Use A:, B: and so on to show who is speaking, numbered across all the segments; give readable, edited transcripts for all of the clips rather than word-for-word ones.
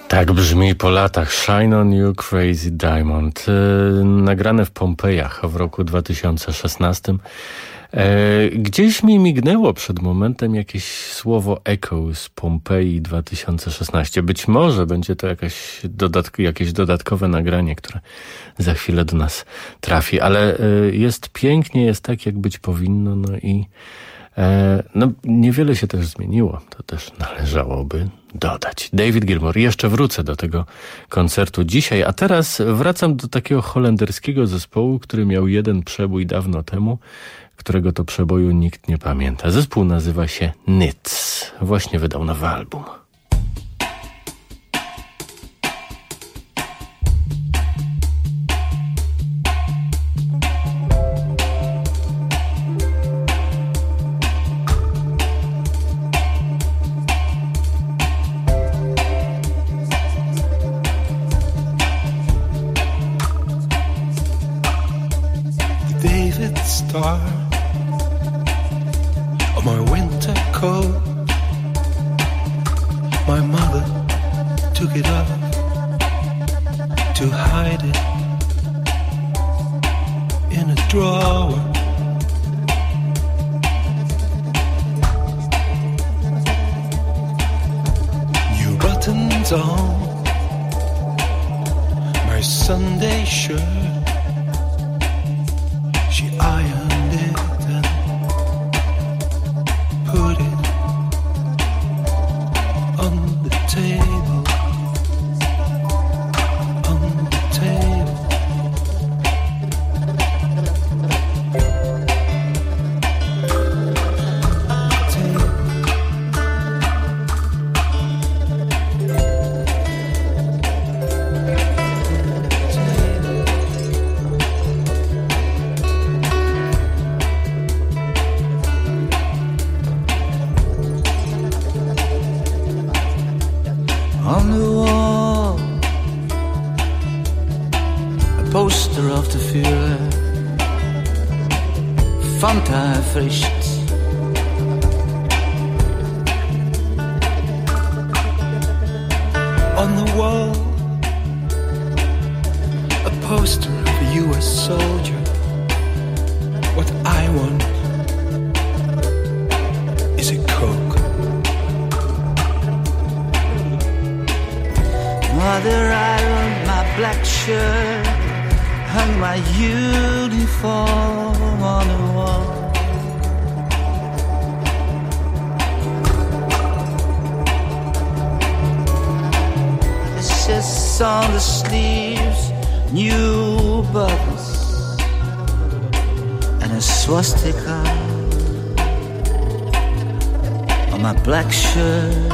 A: Tak brzmi po latach Shine on You Crazy Diamond, nagrane w Pompejach w roku 2016. Gdzieś mi mignęło przed momentem jakieś słowo Echo z Pompeji 2016. Być może będzie to jakieś dodatkowe nagranie, które za chwilę do nas trafi, ale jest pięknie, jest tak, jak być powinno, no i niewiele się też zmieniło, to też należałoby dodać. David Gilmour, jeszcze wrócę do tego koncertu dzisiaj, a teraz wracam do takiego holenderskiego zespołu, który miał jeden przebój dawno temu, którego to przeboju nikt nie pamięta. Zespół nazywa się Nits. Właśnie wydał nowy album.
B: Star of my winter coat, my mother took it off to hide it in a drawer. New buttons on my Sunday shirt. She ironed it and put it on the table, on the table.
C: On the wall, a poster of the Führer, Fanta erfrischt.
B: On the wall, a poster of a US soldier. What I want is a Coke.
C: Mother ironed my black shirt, hung my uniform on the wall. It's just on the sleeves, new buttons, and a swastika on my black shirt.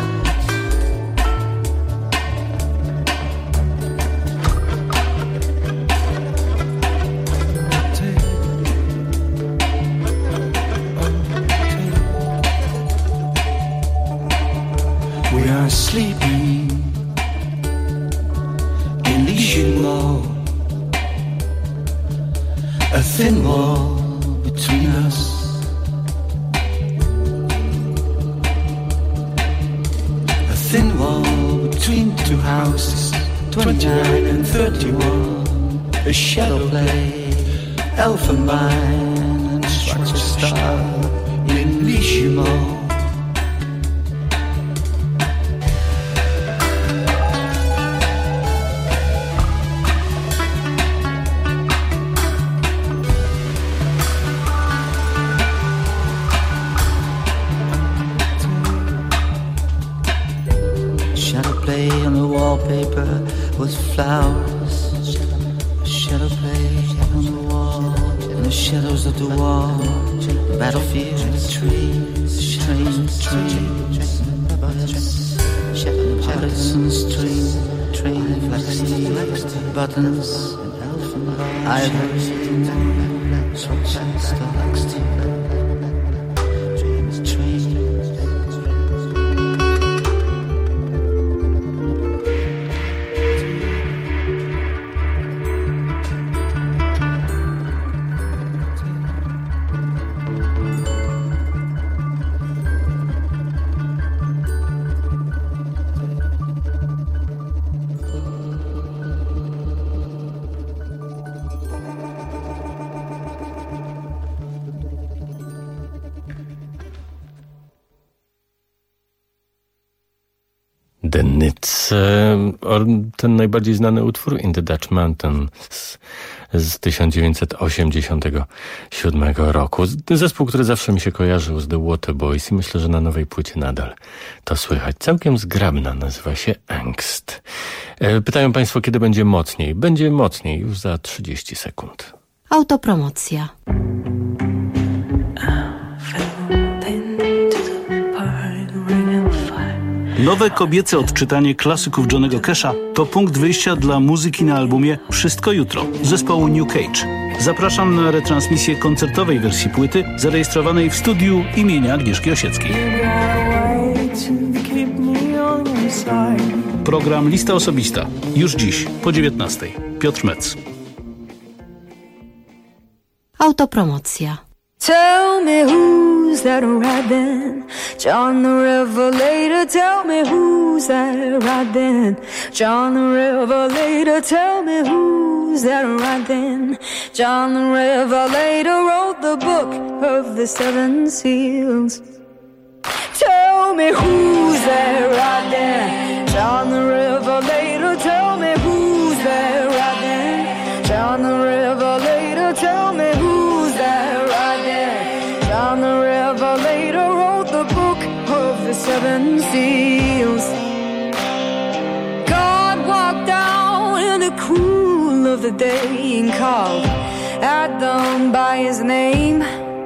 B: Sleeping in Lishimo, a thin wall between us. A thin wall between two houses, 29 and 31. A shadow play, Elfenbein and structure style in Lishimo.
C: On the wallpaper with flowers, shadow play on the wall, in the shadows of the wall, battlefields, trees, trains, buttons and strings, buttons, ivory,
A: The Nits. Ten najbardziej znany utwór In the Dutch Mountains z 1987 roku. Zespół, który zawsze mi się kojarzył z The Waterboys i myślę, że na nowej płycie nadal to słychać. Całkiem zgrabna, nazywa się Angst. Pytają Państwo, kiedy będzie mocniej. Będzie mocniej już za 30 sekund.
D: Autopromocja.
E: Nowe kobiece odczytanie klasyków Johnnego Casha to punkt wyjścia dla muzyki na albumie Wszystko Jutro zespołu New Cage. Zapraszam na retransmisję koncertowej wersji płyty zarejestrowanej w studiu imienia Agnieszki Osieckiej. Program Lista Osobista. Już dziś po 19:00. Piotr Metz.
D: Autopromocja.
F: Tell me who's that riding? John the Revelator, tell me who's that riding? John the Revelator, tell me who's that riding? John the Revelator wrote the book of the seven seals. Tell me who's that riding? John the Revelator, tell me who's that riding? John the Revelator, tell me who's that riding? John the Revelator wrote the book of the seven seals. God walked down in the cool of the day and called Adam by his name.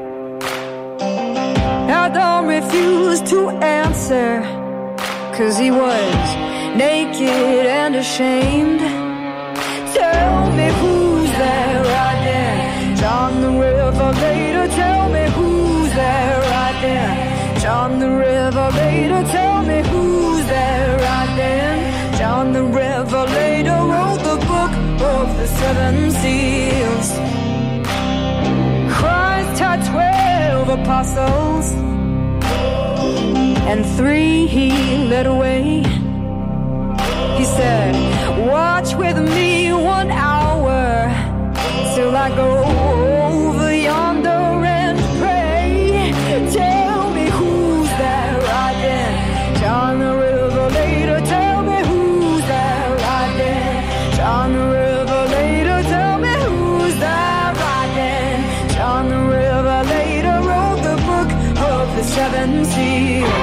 F: Adam refused to answer, 'cause he was naked and ashamed. Tell me who's there riding? John the Revelator, tell me who's there riding? John the Revelator, tell me who's there riding? John the Revelator wrote the book of the seven seals. Christ had 12 apostles, and 3 he led away. He said, watch with me 1 hour till I go over yonder and pray. Tell me who's there riding? John the Revelator, tell me who's there riding? John the Revelator, tell me who's there riding? John the Revelator wrote the book of the seven seals.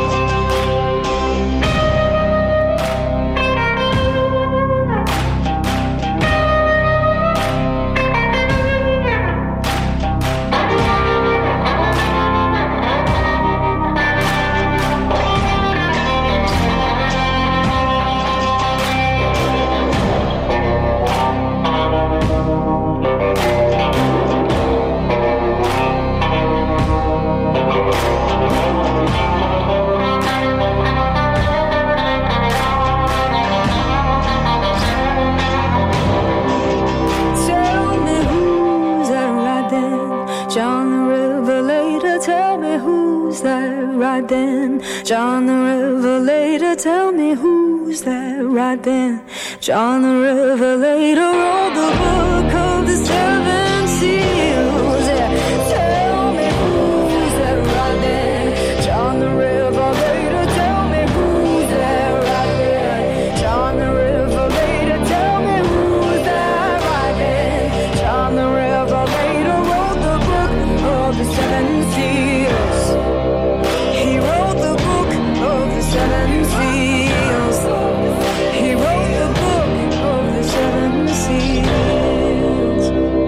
F: John the Revelator, tell me who's that riding? John the Revelator wrote the book of the seven seals. Yeah. Tell me who's that riding? John the Revelator, tell me who's that riding? John the Revelator, tell me who's that riding? John the Revelator wrote the book of the seven seals. He wrote the book of the seven seals. He wrote the book of the seven seals.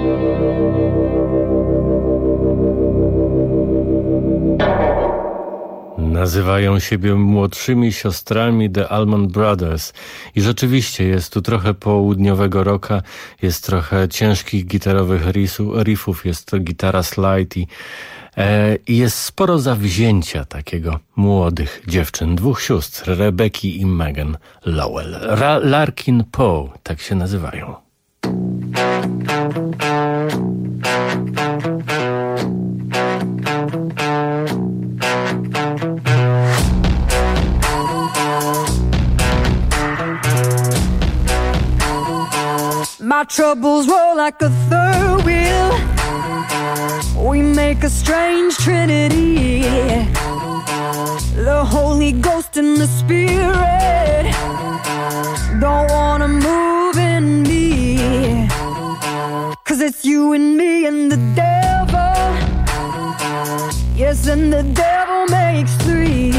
A: Nazywają siebie młodszymi siostrami The Allman Brothers i rzeczywiście jest tu trochę południowego rocka, jest trochę ciężkich gitarowych riffów, jest to gitara slide i jest sporo zawzięcia takiego młodych dziewczyn, 2 sióstr, Rebeki i Megan Lowell. Larkin Poe, tak się nazywają.
F: My troubles roll like a third wheel. We make a strange trinity, the Holy Ghost and the Spirit. just you and me and the devil. Yes, and the devil makes three.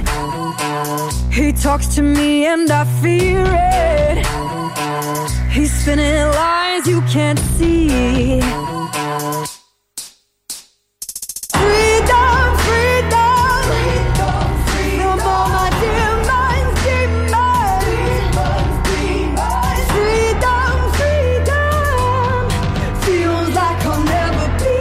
F: He talks to me and I fear it. He's spinning lies you can't see. Freedom, freedom, from all my demons, demons. Freedom, freedom, feels like I'll never be,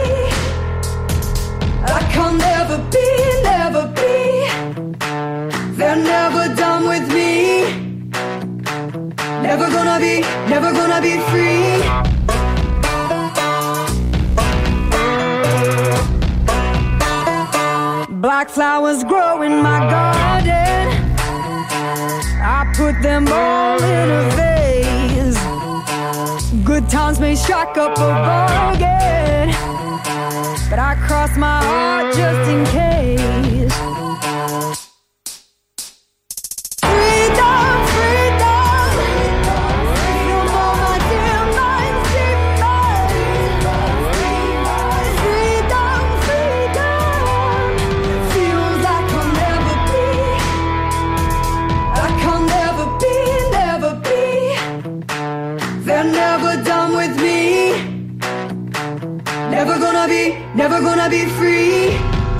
F: like I'll never be, never be. They're never done with me. Never gonna be free. Black flowers grow in my garden. I put them all in a vase. Good times may shock up a bargain, but I cross my heart just in case. Never gonna be free.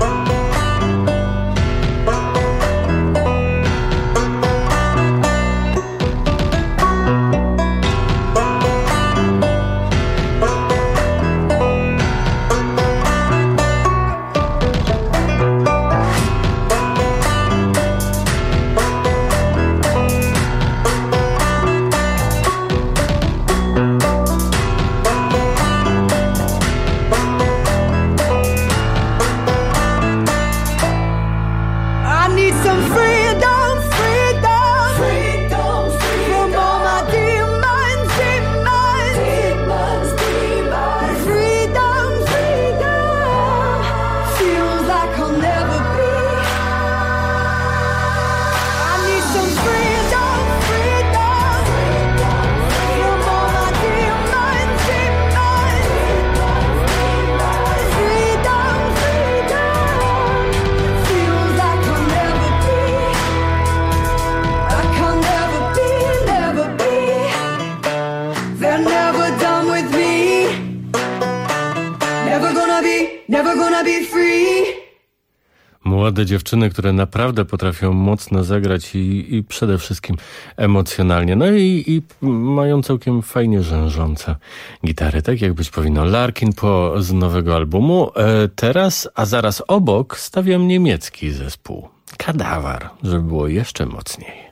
A: Młode dziewczyny, które naprawdę potrafią mocno zagrać i przede wszystkim emocjonalnie. No i mają całkiem fajnie rzężące gitary, tak jak być powinno. Larkin Po z nowego albumu. Teraz, a zaraz obok stawiam niemiecki zespół. Kadawar, żeby było jeszcze mocniej.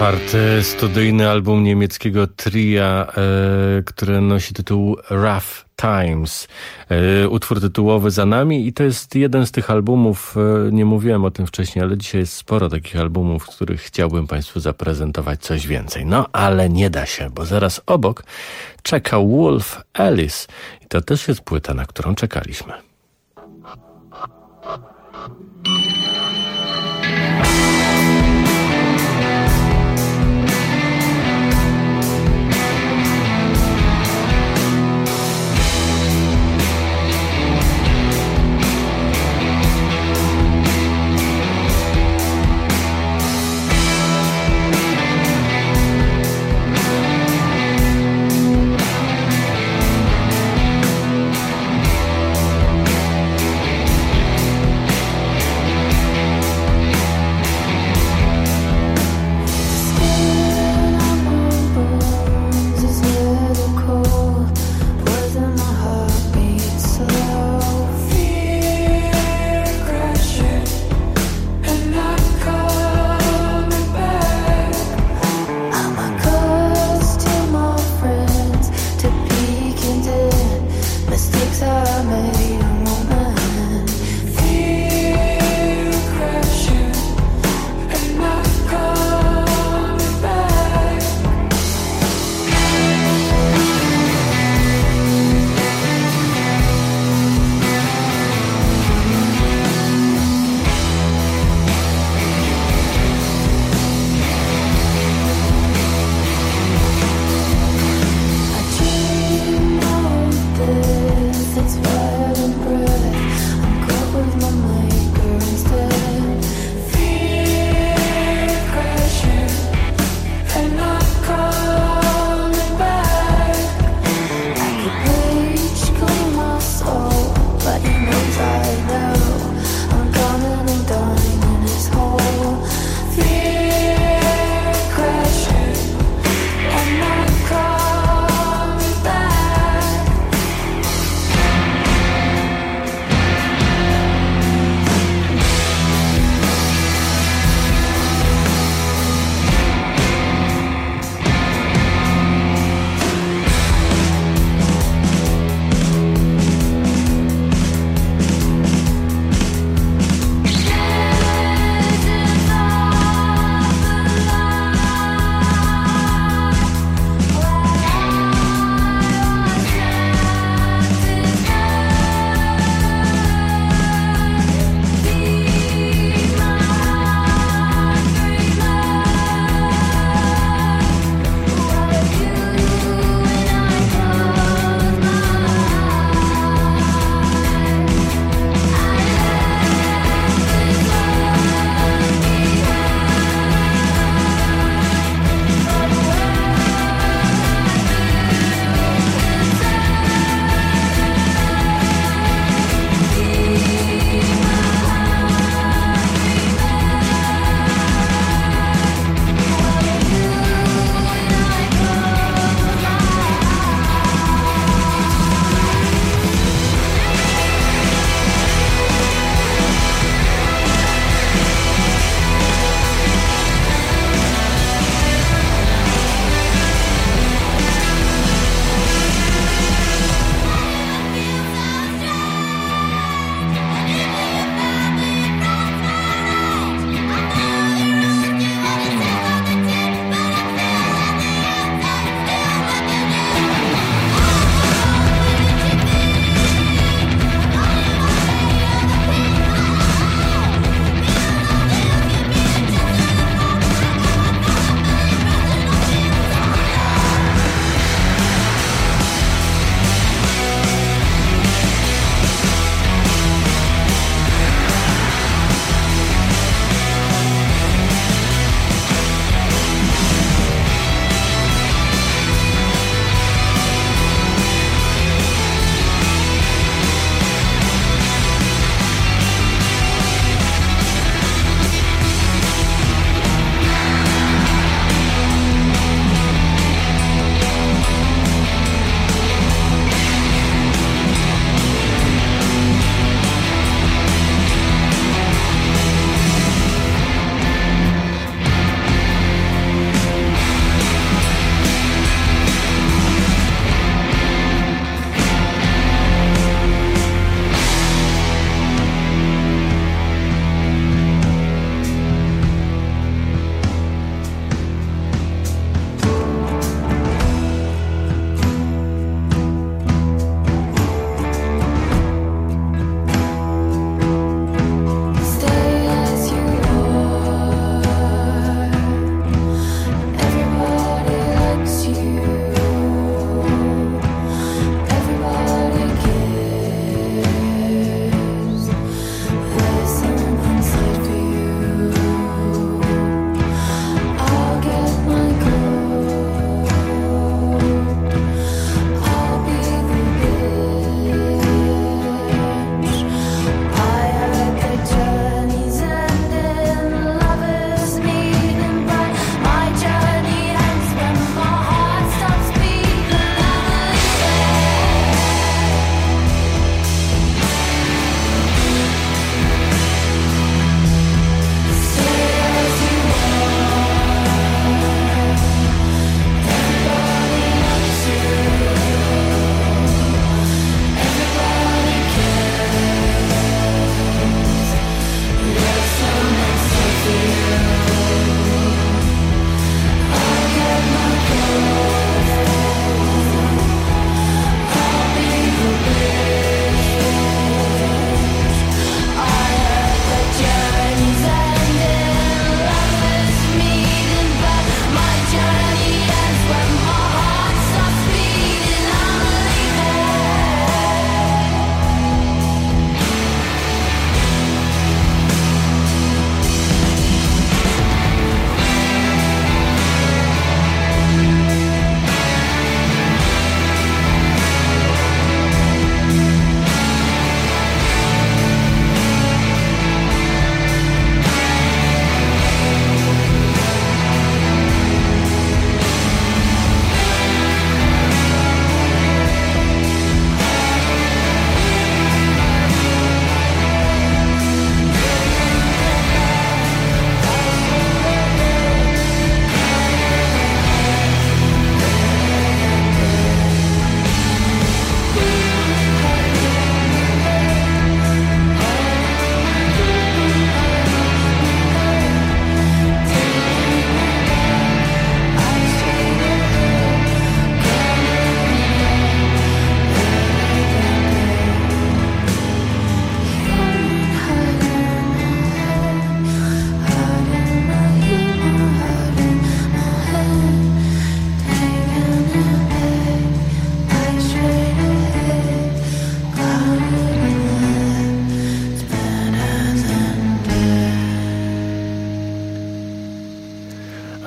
A: Czwarty studyjny album niemieckiego tria, które nosi tytuł Rough Times. Utwór tytułowy za nami i to jest jeden z tych albumów, nie mówiłem o tym wcześniej, ale dzisiaj jest sporo takich albumów, w których chciałbym Państwu zaprezentować coś więcej. No ale nie da się, bo zaraz obok czeka Wolf Alice i to też jest płyta, na którą czekaliśmy.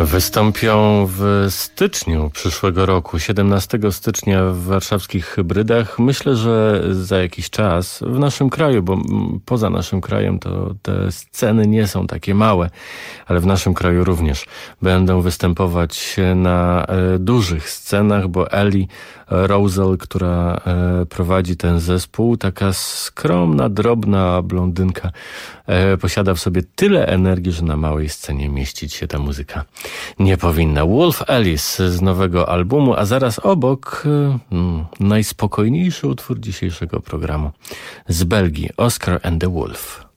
A: Wystąpią w styczniu przyszłego roku, 17 stycznia w warszawskich Hybrydach. Myślę, że za jakiś czas w naszym kraju, bo poza naszym krajem to te sceny nie są takie małe, ale w naszym kraju również będą występować na dużych scenach, bo Ellie Rosal, która prowadzi ten zespół, taka skromna, drobna blondynka, posiada w sobie tyle energii, że na małej scenie mieścić się ta muzyka nie powinna. Wolf Alice z nowego albumu, a zaraz obok najspokojniejszy utwór dzisiejszego programu z Belgii, Oscar and the Wolf.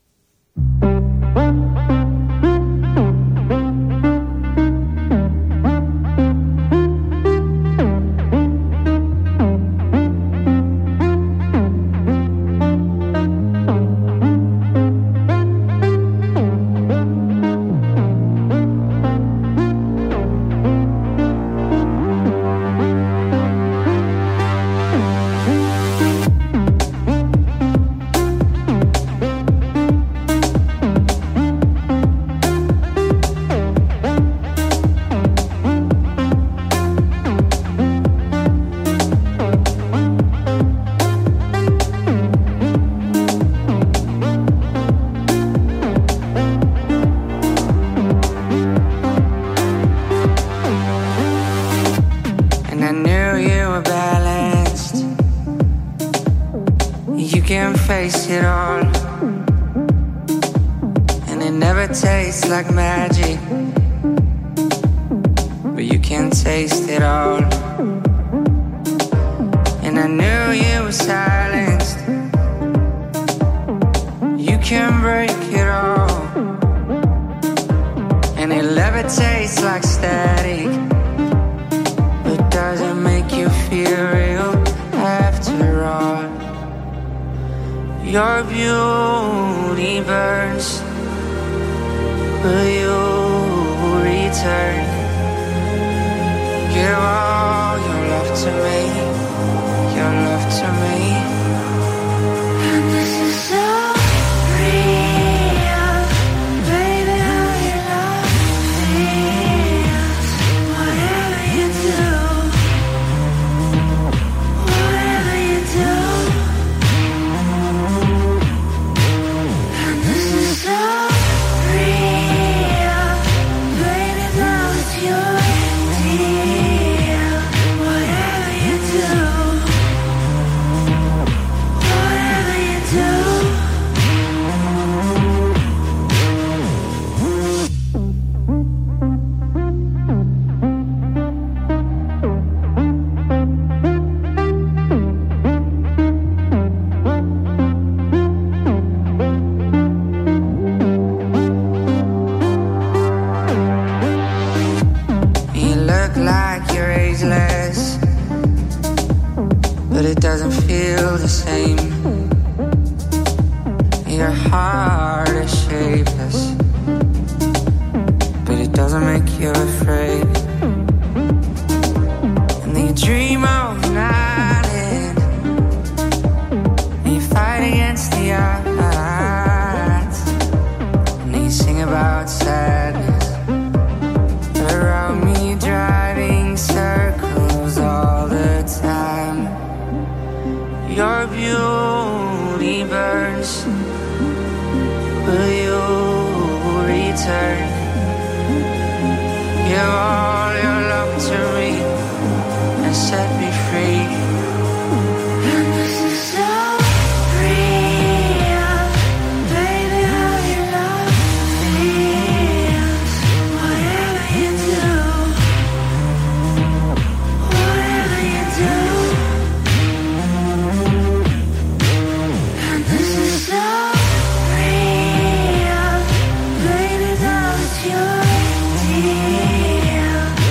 C: Your beauty burns. Will you return? Give all your love to me, your love to me. And this is so real, baby, how you love feels. Whatever you do, whatever you do. And this is so real, baby, now it's your deal. Whatever you do, whatever you do. You look like you're ageless, but it doesn't feel the same. Your heart is shapeless, but it doesn't make you afraid. And then you dream of an island, and you fight against the odds, and then you sing about sadness. Around me driving circles all the time. Your beauty burns. Will you return? Give all your love to me and set me free. And this is so real, baby, how your love feels. Whatever you do, whatever you do. And this is so real, baby, now it's your deal.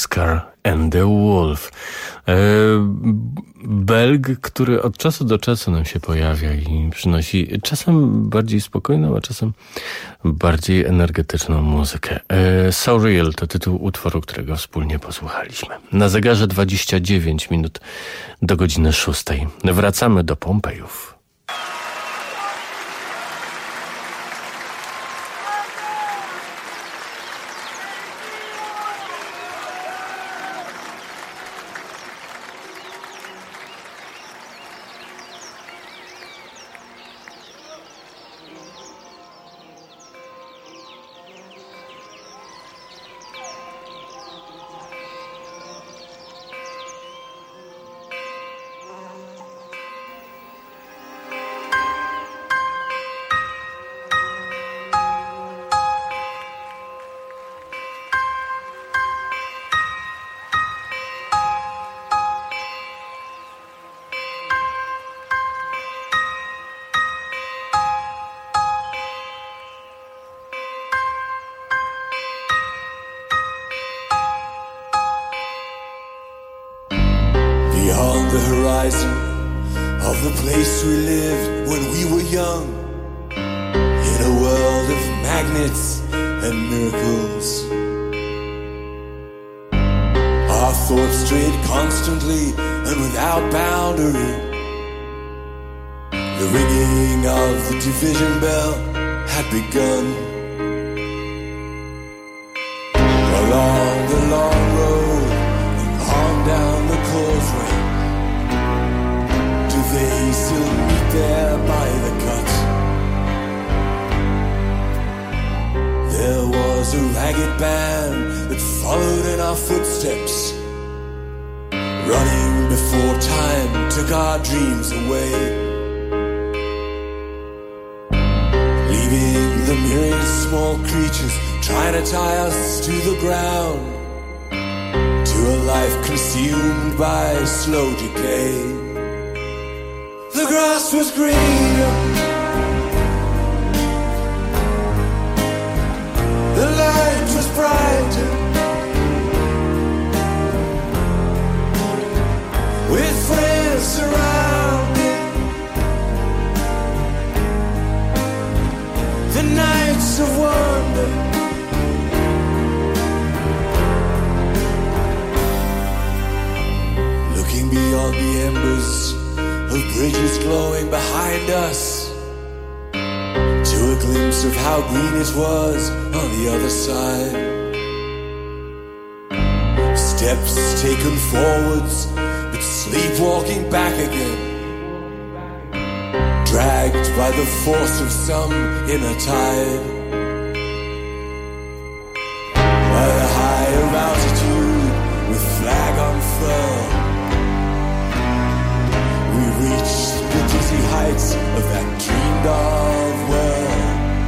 A: Oscar and the Wolf. Belg, który od czasu do czasu nam się pojawia i przynosi czasem bardziej spokojną, a czasem bardziej energetyczną muzykę. Surreal to tytuł utworu, którego wspólnie posłuchaliśmy. Na zegarze 29 minut do godziny 6. Wracamy do Pompejów.
B: Beyond the horizon of the place we lived when we were young, in a world of magnets and miracles, our thoughts strayed constantly and without boundary. The ringing of the division bell had begun. Along the long road and on down the causeway, do they still meet there by the cut? There was a ragged band that followed in our footsteps, running before time took our dreams away, leaving the myriad small creatures trying to tie us to the ground, to a life consumed by slow decay. The grass was greener, the light was brighter, with friends surrounding, the nights of wonder. Looking beyond the embers of bridges glowing behind us, to a glimpse of how green it was on the other side. Steps taken forwards, but sleepwalking back again, dragged by the force of some inner tide. By the higher altitude, with flag unfurled, we reached the dizzy heights of that dreamed of world.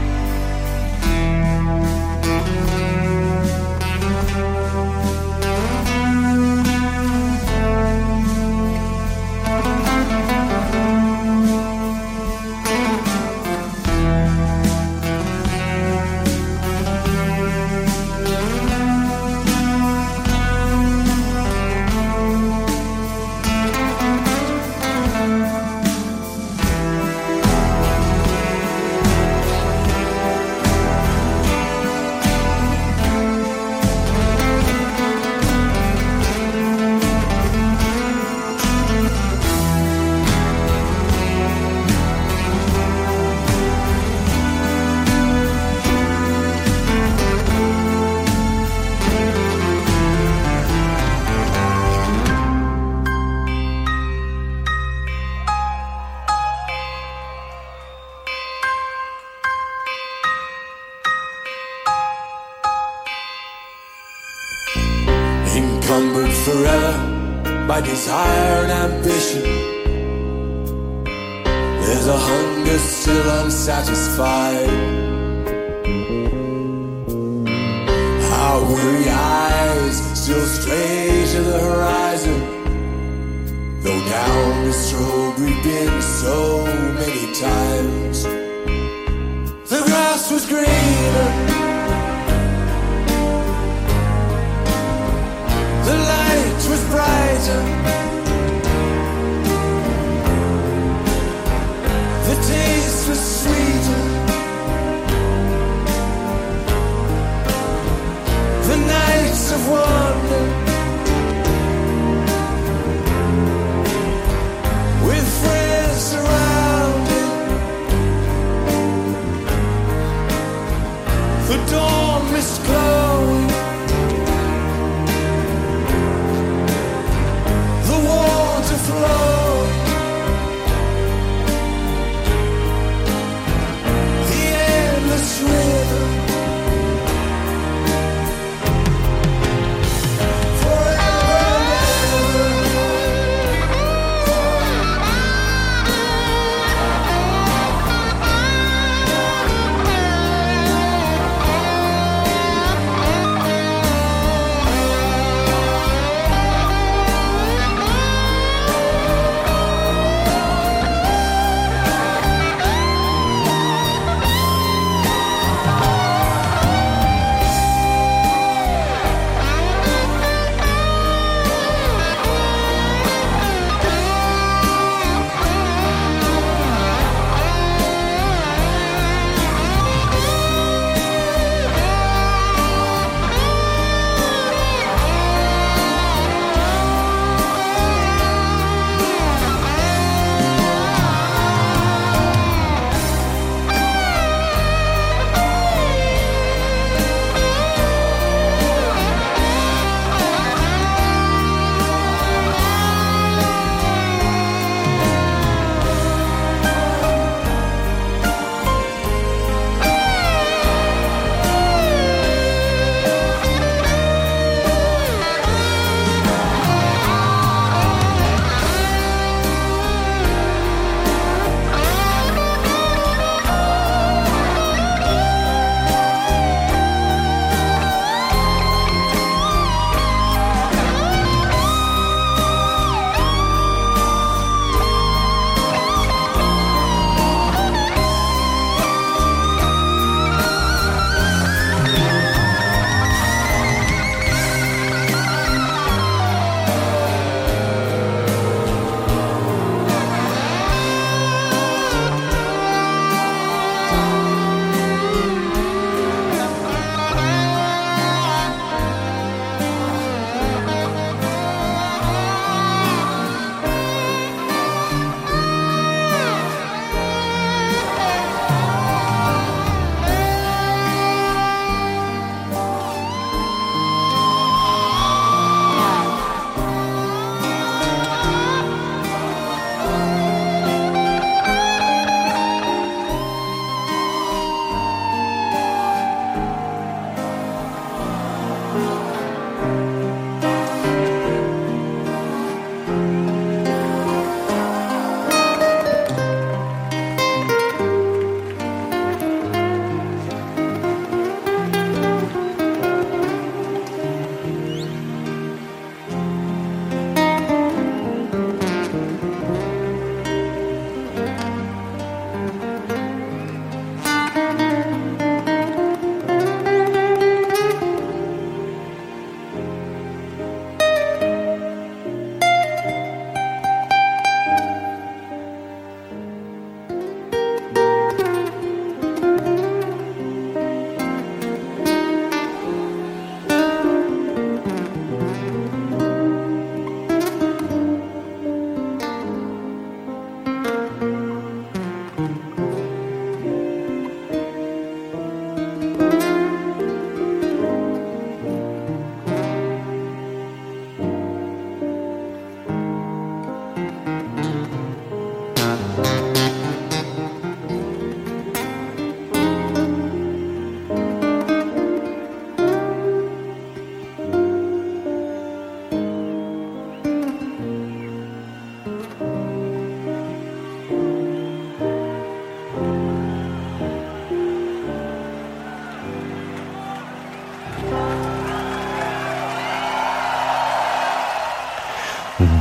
B: Encumbered forever by desire and ambition, there's a hunger still unsatisfied. Our weary eyes still stray to the horizon, though down this road we've been so many times. The grass was greener,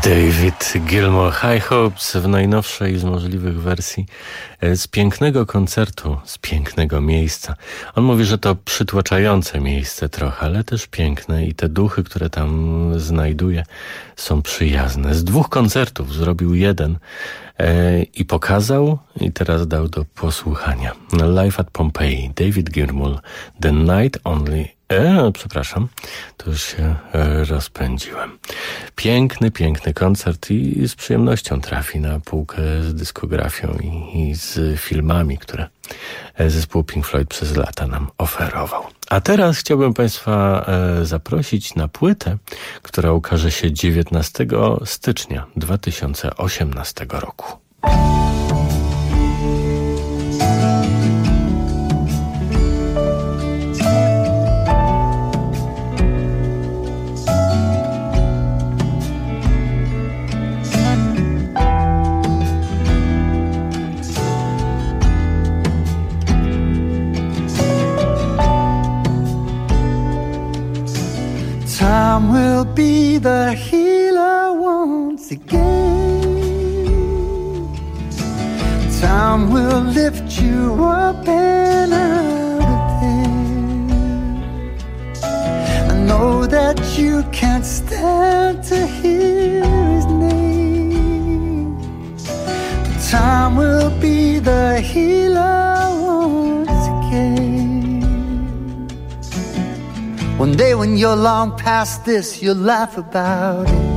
A: David Gilmour, High Hopes w najnowszej z możliwych wersji z pięknego koncertu, z pięknego miejsca. On mówi, że to przytłaczające miejsce trochę, ale też piękne i te duchy, które tam znajduje, są przyjazne. Z 2 koncertów zrobił jeden i pokazał i teraz dał do posłuchania. Live at Pompeii, David Gilmour, The Night Only. Przepraszam, to już się rozpędziłem. Piękny, piękny koncert i z przyjemnością trafi na półkę z dyskografią i z filmami, które zespół Pink Floyd przez lata nam oferował. A teraz chciałbym Państwa zaprosić na płytę, która ukaże się 19 stycznia 2018 roku.
C: Time will be the healer once again. Time will lift you up and out of there. I know that you can't stand to hear his name. But time will be the healer once again. One day when you're long past this, you'll laugh about it.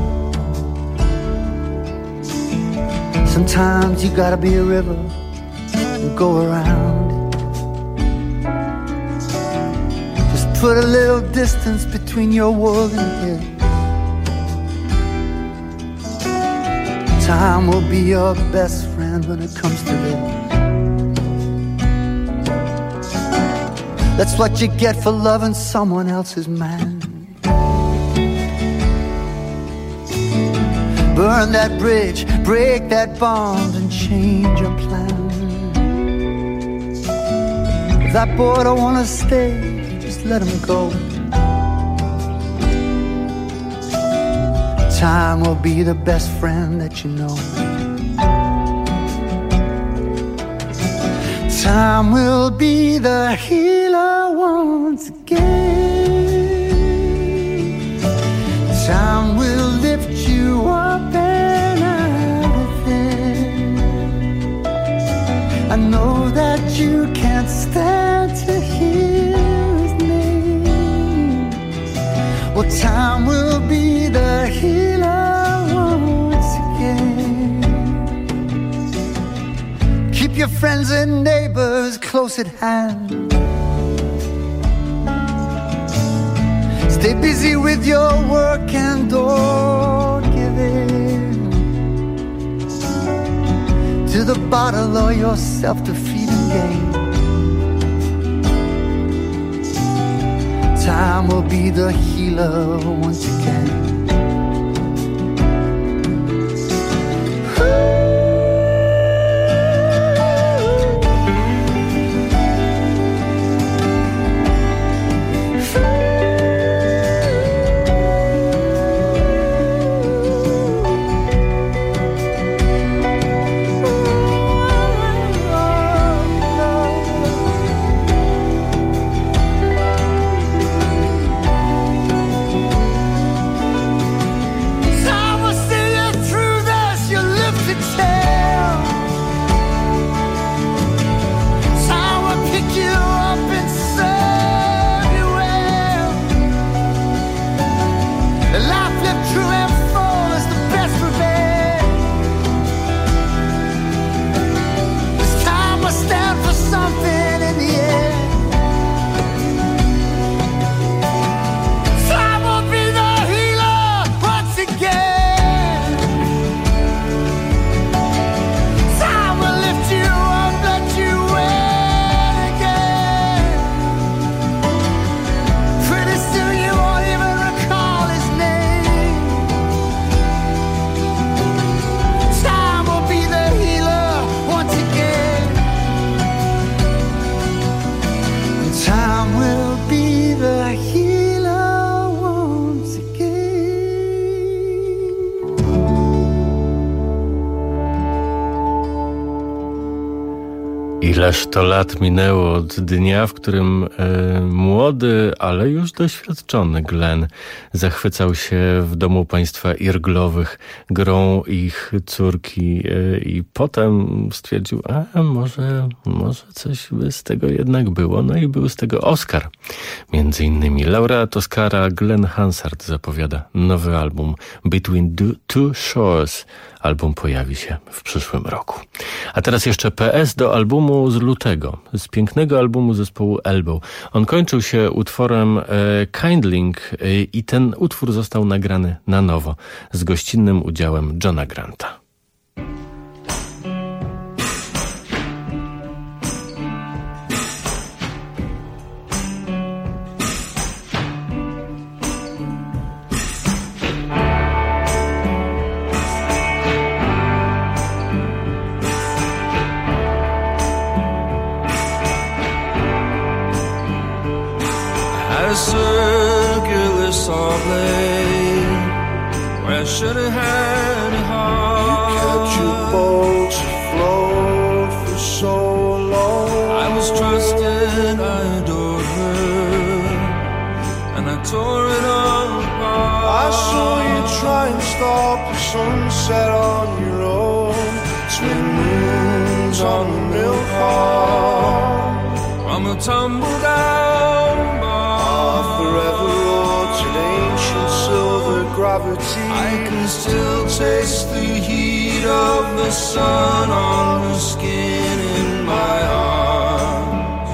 C: Sometimes you gotta be a river and go around it. Just put a little distance between your world and his. Time will be your best friend when it comes to this. That's what you get for loving someone else's man. Burn that bridge, break that bond, and change your plan. If that boy don't wanna stay, just let him go. Time will be the best friend that you know. Time will be the healer once again. Time will lift you up and out of there. I know that you can't stand to hear his name. Well, time will be the healer once again. Keep your friends and neighbors close at hand. Stay busy with your work and don't give in to the bottle or your self-defeating game. Time will be the healer once again.
A: Ileż to lat minęło od dnia, w którym młody, ale już doświadczony Glenn zachwycał się w domu państwa Irglowych grą ich córki i potem stwierdził, może coś by z tego jednak było. No i był z tego Oscar. Między innymi laureat Oscara Glenn Hansard zapowiada nowy album Between Two Shores. Album pojawi się w przyszłym roku. A teraz jeszcze PS do albumu z lutego, z pięknego albumu zespołu Elbow. On kończył się utworem Kindling i ten utwór został nagrany na nowo z gościnnym udziałem Johna Granta.
B: A circular saw blade where I should have had a heart. You kept your boats afloat for so long. I was trusted, I adored her, and I tore it all apart. I saw you try and stop the sunset on your own. Twin moons on the milk heart from a tumble down forever wrought in ancient silver gravity. I can still taste the heat of the sun on the skin in my arms.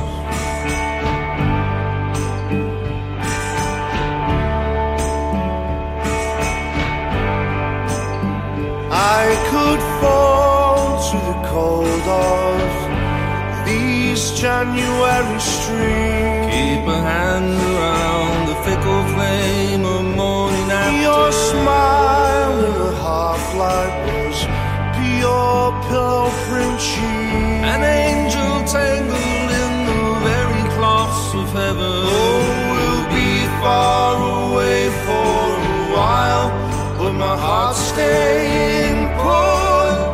B: I could fall to the cold of these January streams. Keep a hand around the fickle flame of morning after. Your smile in a half-light was pure pillow print sheet. An angel tangled in the very cloths of heaven. Oh, we'll be far away for a while, but my heart's staying put.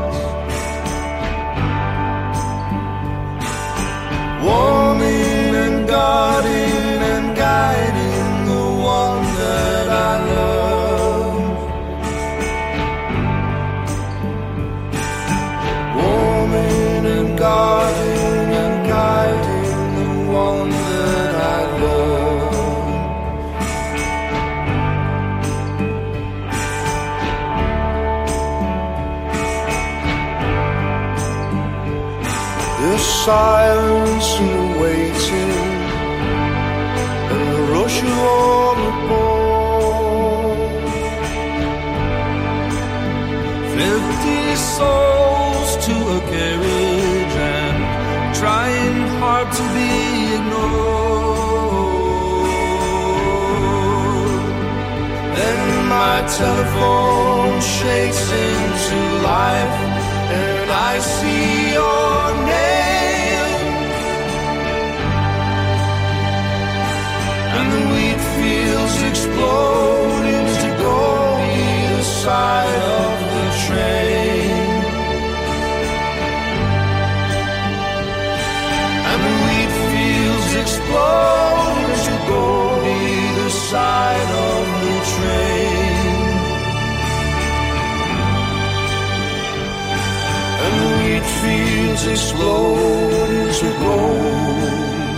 B: Warming and guarding and guiding the one that I love. Warming and guarding and guiding the one that I love. The silence and the waiting and the rush of all aboard. 50 souls to a carriage and trying hard to be ignored. Then my telephone shakes into life and I see your name, and the wheat fields explode into gold either side of the train, and the wheat fields explode into gold either side of the train. And the wheat fields explode into gold.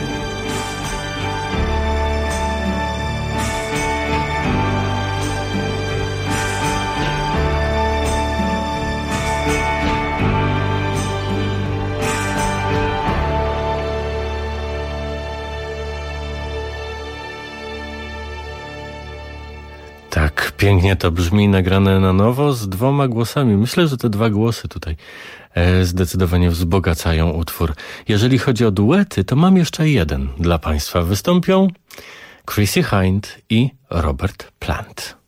A: Tak, pięknie to brzmi, nagrane na nowo z 2 głosami. Myślę, że te 2 głosy tutaj zdecydowanie wzbogacają utwór. Jeżeli chodzi o duety, to mam jeszcze jeden dla Państwa. Wystąpią Chrissie Hynde i Robert Plant.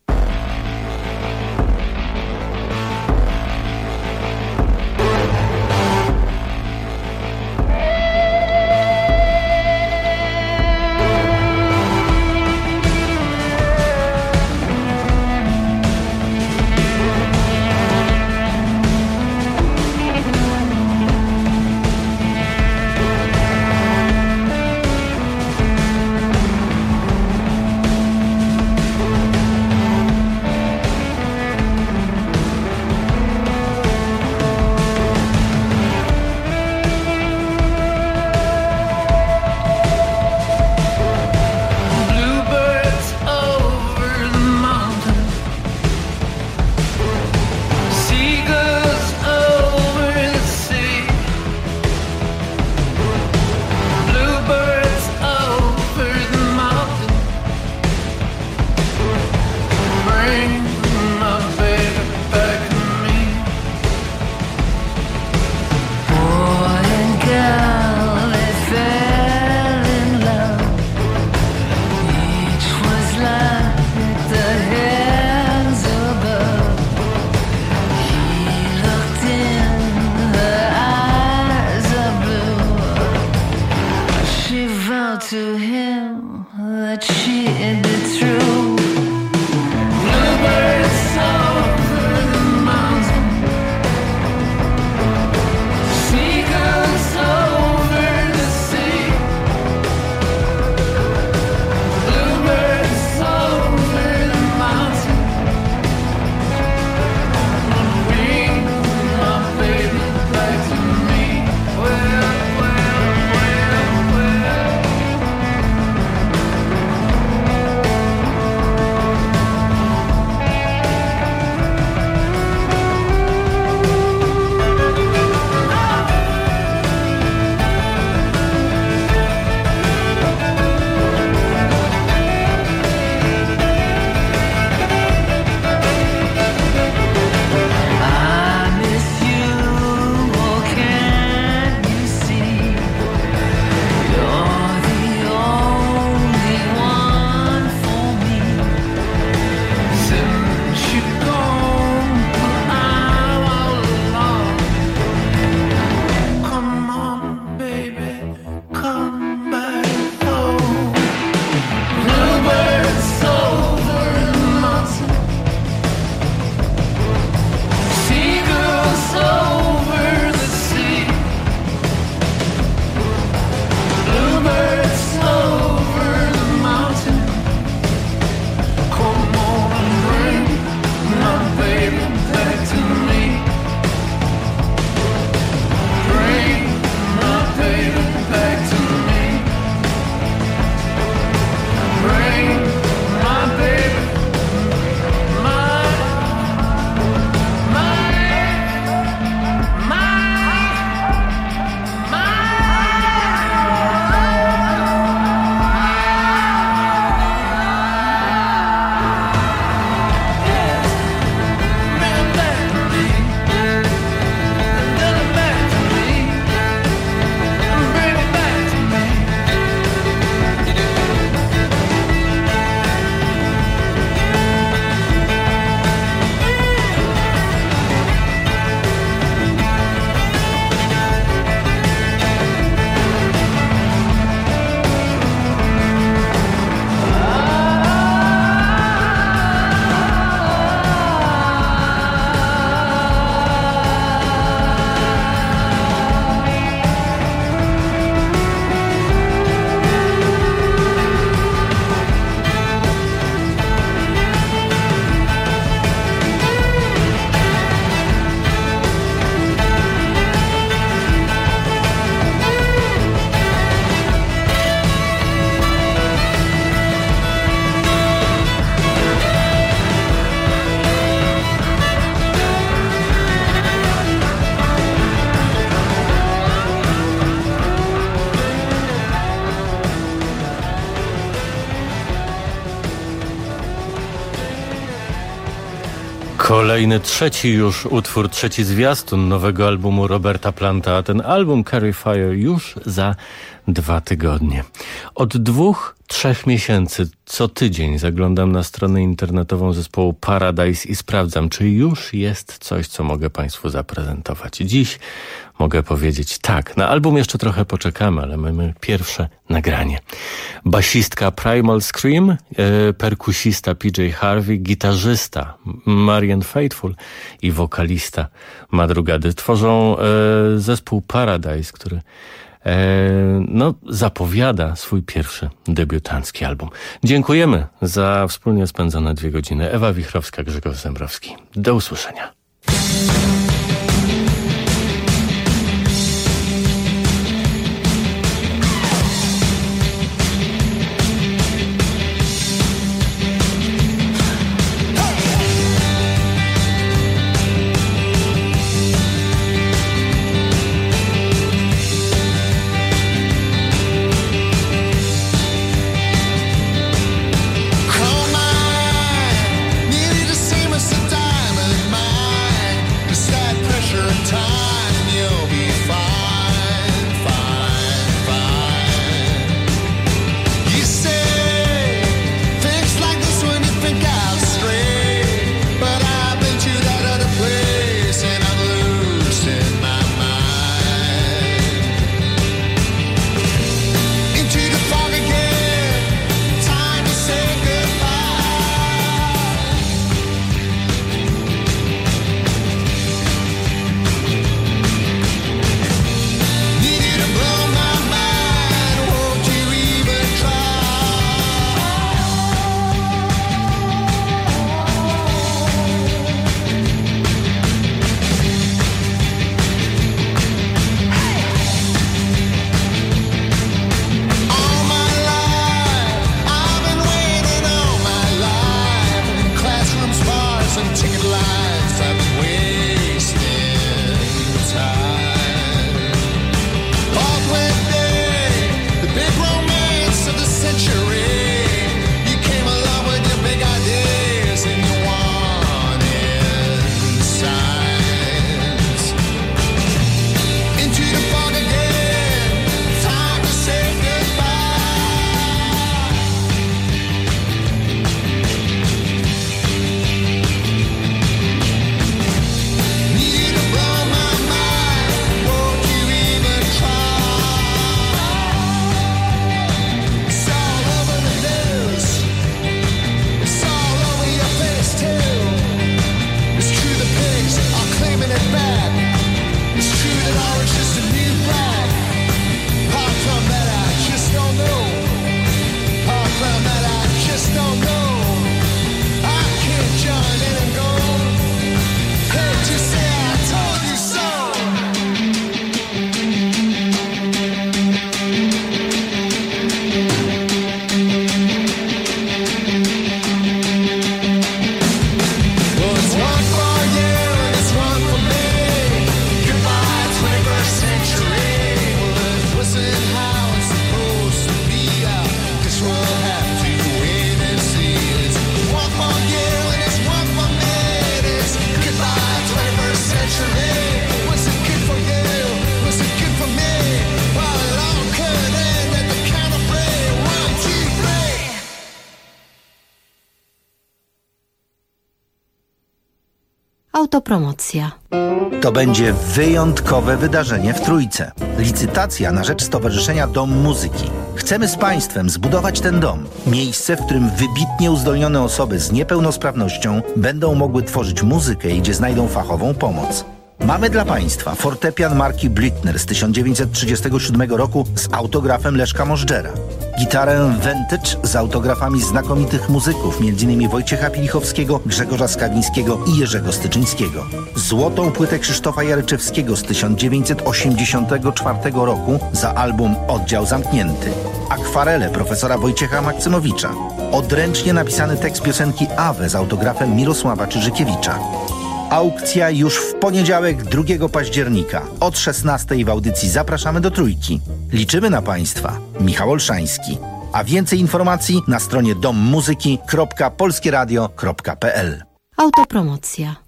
A: Kolejny, trzeci już utwór, trzeci zwiastun nowego albumu Roberta Planta, a ten album Carry Fire już za 2 tygodnie. Od 2-3 miesięcy co tydzień zaglądam na stronę internetową zespołu Paradise i sprawdzam, czy już jest coś, co mogę Państwu zaprezentować. Dziś mogę powiedzieć tak, na album jeszcze trochę poczekamy, ale mamy pierwsze nagranie. Basistka Primal Scream, perkusista PJ Harvey, gitarzysta Marian Faithfull i wokalista Madrugady tworzą zespół Paradise, który zapowiada swój pierwszy debiutancki album. Dziękujemy za wspólnie spędzone 2 godziny. Ewa Wichrowska, Grzegorz Zembrowski. Do usłyszenia.
D: Autopromocja.
G: To będzie wyjątkowe wydarzenie w Trójce. Licytacja na rzecz Stowarzyszenia Dom Muzyki. Chcemy z Państwem zbudować ten dom. Miejsce, w którym wybitnie uzdolnione osoby z niepełnosprawnością będą mogły tworzyć muzykę i gdzie znajdą fachową pomoc. Mamy dla Państwa fortepian marki Blüthner z 1937 roku z autografem Leszka Możdżera. Gitarę Vintage z autografami znakomitych muzyków, m.in. Wojciecha Pilichowskiego, Grzegorza Skawińskiego i Jerzego Styczyńskiego. Złotą płytę Krzysztofa Jaryczewskiego z 1984 roku za album Oddział Zamknięty. Akwarele profesora Wojciecha Maksymowicza. Odręcznie napisany tekst piosenki Awe z autografem Mirosława Czyżykiewicza. Aukcja już w poniedziałek 2 października od 16:00 w audycji Zapraszamy do Trójki. Liczymy na Państwa. Michał Olszański. A więcej informacji na stronie dommuzyki.polskieradio.pl.
D: Autopromocja.